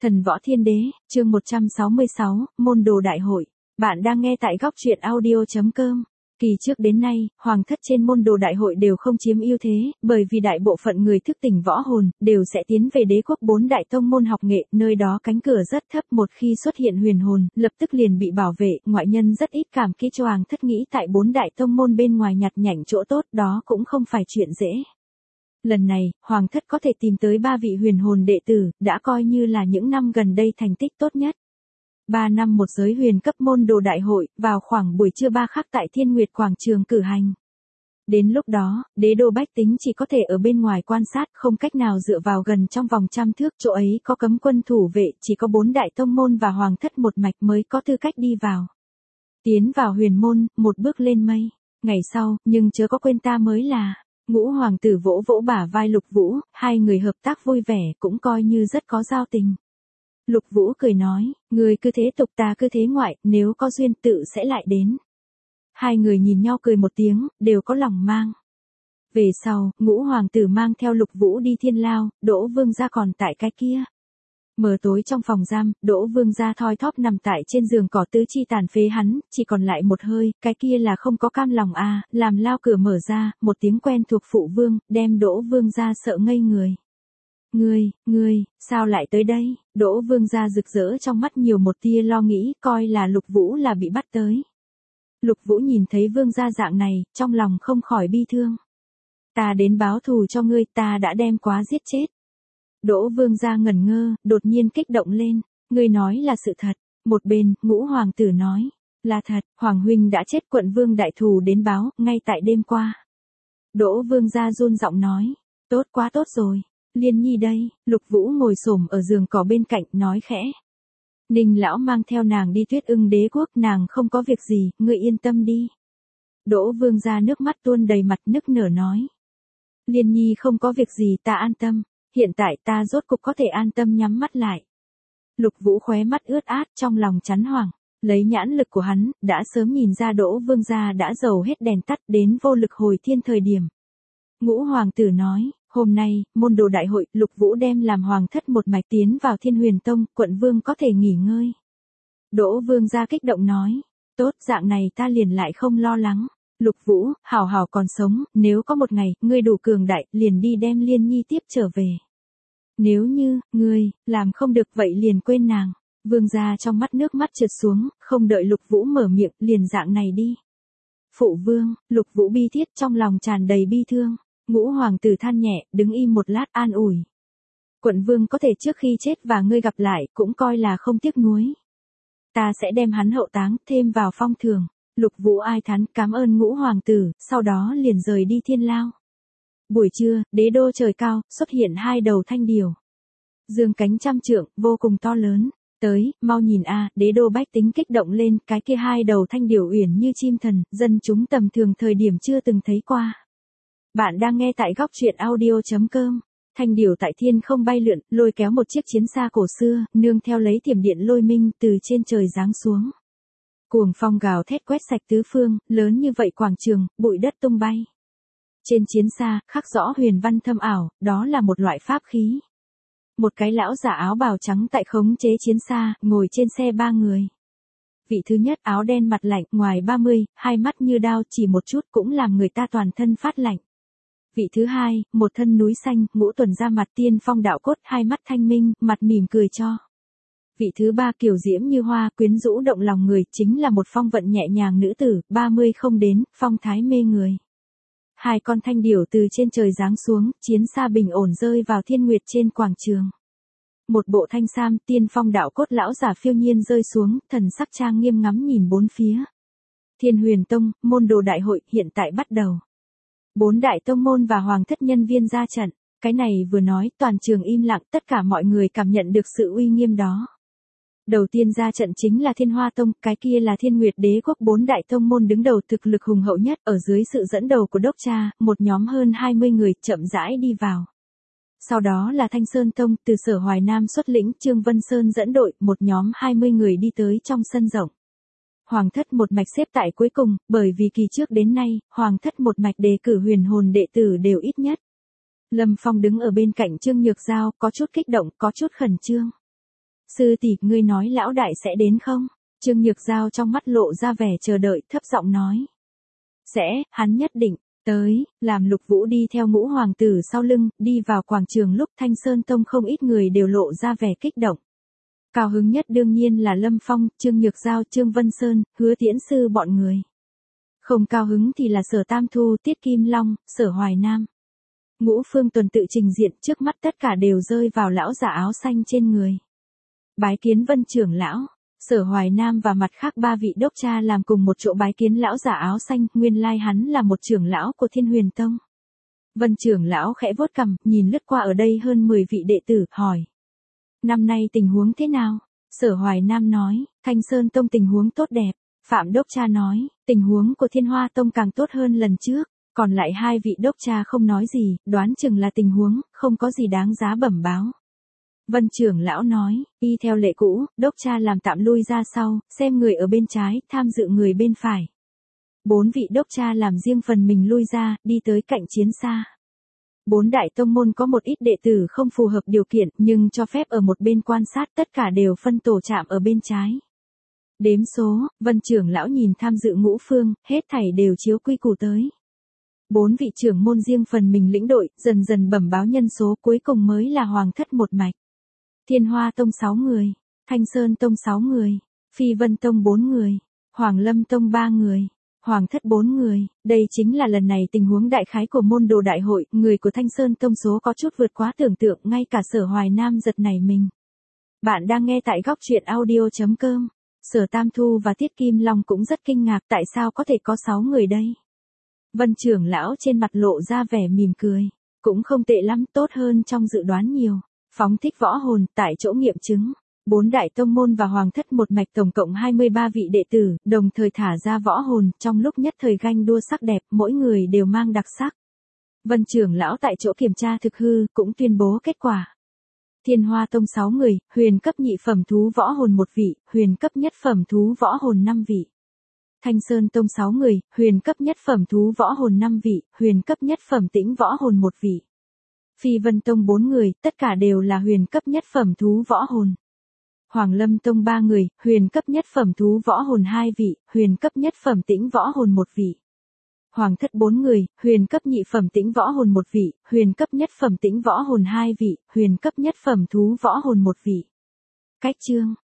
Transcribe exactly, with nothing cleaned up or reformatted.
Thần Võ Thiên Đế, chương một trăm sáu mươi sáu, Môn Đồ Đại Hội. Bạn đang nghe tại góc truyện audio chấm com. Kỳ trước đến nay, hoàng thất trên môn đồ đại hội đều không chiếm ưu thế, bởi vì đại bộ phận người thức tỉnh võ hồn, đều sẽ tiến về đế quốc bốn đại tông môn học nghệ, nơi đó cánh cửa rất thấp, một khi xuất hiện huyền hồn, lập tức liền bị bảo vệ, ngoại nhân rất ít cảm kích cho hoàng thất nghĩ tại bốn đại tông môn bên ngoài nhặt nhạnh chỗ tốt, đó cũng không phải chuyện dễ. Lần này, hoàng thất có thể tìm tới ba vị huyền hồn đệ tử, đã coi như là những năm gần đây thành tích tốt nhất. Ba năm một giới huyền cấp môn đồ đại hội, vào khoảng buổi trưa ba khắc tại Thiên Nguyệt Quảng Trường cử hành. Đến lúc đó, đế đô bách tính chỉ có thể ở bên ngoài quan sát, không cách nào dựa vào gần trong vòng trăm thước, chỗ ấy có cấm quân thủ vệ, chỉ có bốn đại tông môn và hoàng thất một mạch mới có tư cách đi vào. Tiến vào huyền môn, một bước lên mây. Ngày sau, nhưng chớ có quên ta mới là... Ngũ hoàng tử vỗ vỗ bả vai Lục Vũ, hai người hợp tác vui vẻ, cũng coi như rất có giao tình. Lục Vũ cười nói, người cứ thế tục ta cứ thế ngoại, nếu có duyên tự sẽ lại đến. Hai người nhìn nhau cười một tiếng, đều có lòng mang. Về sau, ngũ hoàng tử mang theo Lục Vũ đi Thiên Lao, Đỗ Vương gia còn tại cái kia. Mờ tối trong phòng giam, Đỗ Vương gia thoi thóp nằm tại trên giường cỏ tứ chi tàn phế hắn, chỉ còn lại một hơi, cái kia là không có cam lòng à, làm lao cửa mở ra, một tiếng quen thuộc phụ vương, đem Đỗ Vương gia sợ ngây người. Ngươi, ngươi, sao lại tới đây? Đỗ Vương gia rực rỡ trong mắt nhiều một tia lo nghĩ, coi là Lục Vũ là bị bắt tới. Lục Vũ nhìn thấy Vương gia dạng này, trong lòng không khỏi bi thương. Ta đến báo thù cho ngươi, ta đã đem quá giết chết. Đỗ Vương gia ngẩn ngơ, đột nhiên kích động lên, ngươi nói là sự thật. Một bên, ngũ hoàng tử nói, là thật, hoàng huynh đã chết, quận vương đại thù đến báo, ngay tại đêm qua. Đỗ Vương gia run giọng nói, tốt quá tốt rồi, Liên Nhi đây. Lục Vũ ngồi xổm ở giường cỏ bên cạnh, nói khẽ. Ninh lão mang theo nàng đi Tuyết Ưng đế quốc, nàng không có việc gì, ngươi yên tâm đi. Đỗ Vương gia nước mắt tuôn đầy mặt, nức nở nói. Liên Nhi không có việc gì, ta an tâm. Hiện tại ta rốt cục có thể an tâm nhắm mắt lại. Lục Vũ khóe mắt ướt át, trong lòng chán hoảng. Lấy nhãn lực của hắn, đã sớm nhìn ra Đỗ Vương gia đã dầu hết đèn tắt, đến vô lực hồi thiên thời điểm. Ngũ hoàng tử nói, hôm nay, môn đồ đại hội, Lục Vũ đem làm hoàng thất một mạch tiến vào Thiên Huyền Tông, quận vương có thể nghỉ ngơi. Đỗ Vương gia kích động nói, tốt, dạng này ta liền lại không lo lắng. Lục Vũ, hảo hảo còn sống, nếu có một ngày, ngươi đủ cường đại, liền đi đem Liên Nhi tiếp trở về. Nếu như, ngươi, làm không được vậy liền quên nàng. Vương gia trong mắt nước mắt trượt xuống, không đợi Lục Vũ mở miệng, liền dạng này đi. Phụ vương, Lục Vũ bi thiết trong lòng tràn đầy bi thương. Ngũ hoàng tử than nhẹ, đứng im một lát an ủi. Quận vương có thể trước khi chết và ngươi gặp lại, cũng coi là không tiếc nuối. Ta sẽ đem hắn hậu táng, thêm vào phong thường. Lục Vũ ai thán cảm ơn ngũ hoàng tử, sau đó liền rời đi Thiên Lao. Buổi trưa, đế đô trời cao, xuất hiện hai đầu thanh điểu. Dương cánh trăm trượng, vô cùng to lớn. Tới, mau nhìn a, đế đô bách tính kích động lên, cái kia hai đầu thanh điểu uyển như chim thần, dân chúng tầm thường thời điểm chưa từng thấy qua. Bạn đang nghe tại góc truyện audio chấm com. Thanh điểu tại thiên không bay lượn, lôi kéo một chiếc chiến xa cổ xưa, nương theo lấy thiểm điện lôi minh từ trên trời giáng xuống. Cuồng phong gào thét quét sạch tứ phương, lớn như vậy quảng trường, bụi đất tung bay. Trên chiến xa, khắc rõ huyền văn thâm ảo, đó là một loại pháp khí. Một cái lão giả áo bào trắng tại khống chế chiến xa, ngồi trên xe ba người. Vị thứ nhất áo đen mặt lạnh, ngoài ba mươi, hai mắt như đao, chỉ một chút cũng làm người ta toàn thân phát lạnh. Vị thứ hai, một thân núi xanh, ngũ tuần ra mặt tiên phong đạo cốt, hai mắt thanh minh, mặt mỉm cười cho. Vị thứ ba kiều diễm như hoa, quyến rũ động lòng người, chính là một phong vận nhẹ nhàng nữ tử, ba mươi không đến, phong thái mê người. Hai con thanh điểu từ trên trời giáng xuống, chiến xa bình ổn rơi vào Thiên Nguyệt trên quảng trường. Một bộ thanh sam, tiên phong đạo cốt lão giả phiêu nhiên rơi xuống, thần sắc trang nghiêm ngắm nhìn bốn phía. Thiên Huyền Tông, môn đồ đại hội, hiện tại bắt đầu. Bốn đại tông môn và hoàng thất nhân viên ra trận. Cái này vừa nói, toàn trường im lặng, tất cả mọi người cảm nhận được sự uy nghiêm đó. Đầu tiên ra trận chính là Thiên Hoa Tông, cái kia là Thiên Nguyệt đế quốc bốn đại tông môn đứng đầu thực lực hùng hậu nhất, ở dưới sự dẫn đầu của đốc cha, một nhóm hơn hai mươi người chậm rãi đi vào. Sau đó là Thanh Sơn Tông, từ Sở Hoài Nam xuất lĩnh, Trương Vân Sơn dẫn đội, một nhóm hai mươi người đi tới trong sân rộng. Hoàng thất một mạch xếp tại cuối cùng, bởi vì kỳ trước đến nay, hoàng thất một mạch đề cử huyền hồn đệ tử đều ít nhất. Lâm Phong đứng ở bên cạnh Trương Nhược Giao, có chút kích động, có chút khẩn trương. Sư tỷ, ngươi nói lão đại sẽ đến không? Trương Nhược Giao trong mắt lộ ra vẻ chờ đợi, thấp giọng nói. Sẽ, hắn nhất định. Tới, làm Lục Vũ đi theo ngũ hoàng tử sau lưng, đi vào quảng trường lúc Thanh Sơn Tông không ít người đều lộ ra vẻ kích động. Cao hứng nhất đương nhiên là Lâm Phong, Trương Nhược Giao, Trương Vân Sơn, Hứa Tiễn Sư bọn người. Không cao hứng thì là Sở Tam Thu, Tiết Kim Long, Sở Hoài Nam. Ngũ Phương Tuần tự trình diện, trước mắt tất cả đều rơi vào lão giả áo xanh trên người. Bái kiến Vân trưởng lão. Sở Hoài Nam và mặt khác ba vị đốc cha làm cùng một chỗ bái kiến lão giả áo xanh, nguyên lai hắn là một trưởng lão của Thiên Huyền Tông. Vân trưởng lão khẽ vuốt cằm, nhìn lướt qua ở đây hơn mười vị đệ tử, hỏi. Năm nay tình huống thế nào? Sở Hoài Nam nói, Thanh Sơn Tông tình huống tốt đẹp. Phạm đốc cha nói, tình huống của Thiên Hoa Tông càng tốt hơn lần trước. Còn lại hai vị đốc cha không nói gì, đoán chừng là tình huống, không có gì đáng giá bẩm báo. Vân trưởng lão nói, y theo lệ cũ, đốc cha làm tạm lui ra sau, xem người ở bên trái, tham dự người bên phải. Bốn vị đốc cha làm riêng phần mình lui ra, đi tới cạnh chiến xa. Bốn đại tông môn có một ít đệ tử không phù hợp điều kiện, nhưng cho phép ở một bên quan sát, tất cả đều phân tổ chạm ở bên trái. Đếm số, Vân trưởng lão nhìn tham dự ngũ phương, hết thảy đều chiếu quy củ tới. Bốn vị trưởng môn riêng phần mình lĩnh đội, dần dần bẩm báo nhân số, cuối cùng mới là Hoàng thất một mạch. Thiên Hoa Tông sáu người, Thanh Sơn Tông sáu người, Phi Vân Tông bốn người, Hoàng Lâm Tông ba người, Hoàng thất bốn người. Đây chính là lần này tình huống đại khái của môn đồ đại hội, người của Thanh Sơn Tông số có chút vượt quá tưởng tượng, ngay cả Sở Hoài Nam giật nảy mình. Bạn đang nghe tại góc truyện audio chấm com. Sở Tam Thu và Tiết Kim Long cũng rất kinh ngạc, tại sao có thể có sáu người đây? Vân trưởng lão trên mặt lộ ra vẻ mỉm cười, cũng không tệ lắm, tốt hơn trong dự đoán nhiều. Phóng thích võ hồn, tại chỗ nghiệm chứng. Bốn đại tông môn và hoàng thất một mạch tổng cộng hai mươi ba vị đệ tử, đồng thời thả ra võ hồn, trong lúc nhất thời ganh đua sắc đẹp, mỗi người đều mang đặc sắc. Vân trưởng lão tại chỗ kiểm tra thực hư, cũng tuyên bố kết quả. Thiên Hoa Tông sáu người, huyền cấp nhị phẩm thú võ hồn một vị, huyền cấp nhất phẩm thú võ hồn năm vị. Thanh Sơn Tông sáu người, huyền cấp nhất phẩm thú võ hồn năm vị, huyền cấp nhất phẩm tĩnh võ hồn một vị. Phi Vân Tông bốn người, tất cả đều là huyền cấp nhất phẩm thú võ hồn. Hoàng Lâm Tông ba người, huyền cấp nhất phẩm thú võ hồn hai vị, huyền cấp nhất phẩm tĩnh võ hồn một vị. Hoàng thất bốn người, huyền cấp nhị phẩm tĩnh võ hồn một vị, huyền cấp nhất phẩm tĩnh võ hồn hai vị, huyền cấp nhất phẩm thú võ hồn một vị. Cách chương,